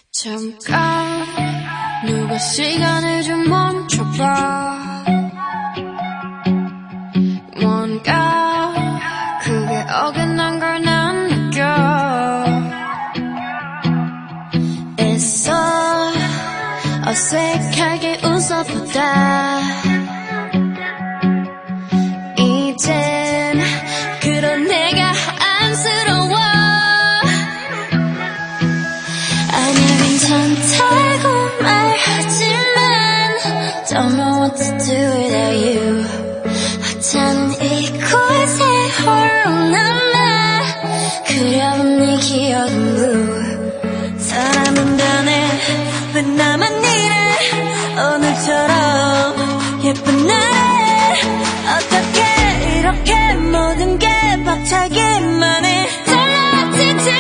잠깐 누가 시간을 좀 멈춰봐. 뭔가 그게 어긋난 걸 난 느껴. 애써 어색하게 웃어보다 이젠 그런 내가 안쓰러워. 아니야 괜찮다고 말하지만 Don't know what to do without you. 하찮은 이곳에 홀로 남아 그려본 네 기억은 blue. 사람은 변해 왜 나만 이래. 오늘처럼 예쁜 날에 어떻게 이렇게 모든 게 벅차기만 해. Don't know what to do.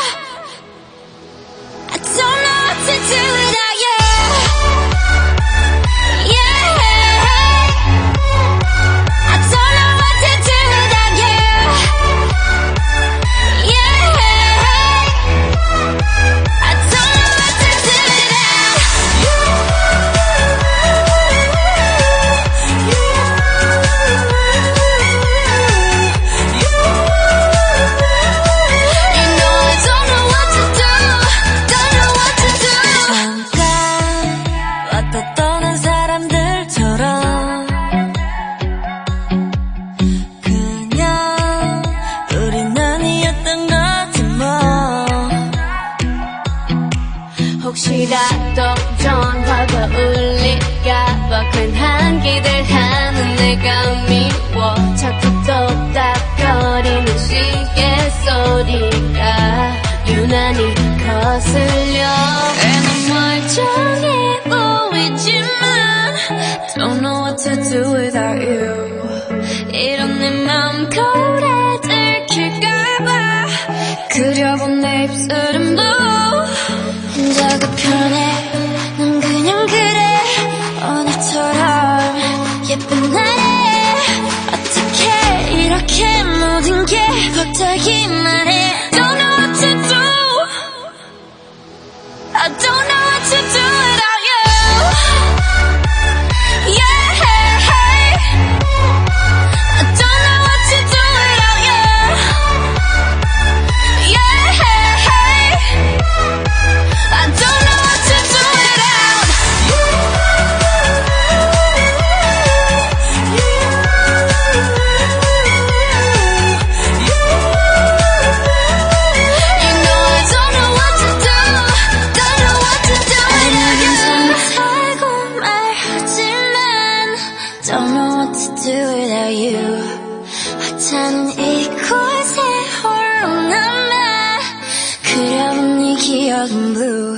I don't know what to do without you. 떠난 사람들처럼 그냥 우린 아니었던 거지 뭐. 혹시라도 전화가 울릴까봐 괜한 기대하는 내가 미워. 자꾸 똑딱거리는 시계 소리가 유난히 거슬려. 난 멀쩡해 보이지만 Don't know what to do without you. 이런 내 맘 거울에 들킬까봐 그려본 내 입술은 blue. 혼자가 편해 난 그냥 그래. 오늘처럼 예쁜 날에 어떻게 이렇게 모든 게 벅차기만 해. Don't know what to do. I don't know what to do without you. Yeah, I don't know what to do without you. Yeah, I don't know what to do without you. You know I don't know what to do. Don't know what to do without you. 괜찮다고 말하지만 Don't know what to do without you. 하찮은 이곳에 홀로 남아 그려본 네 기억은 blue.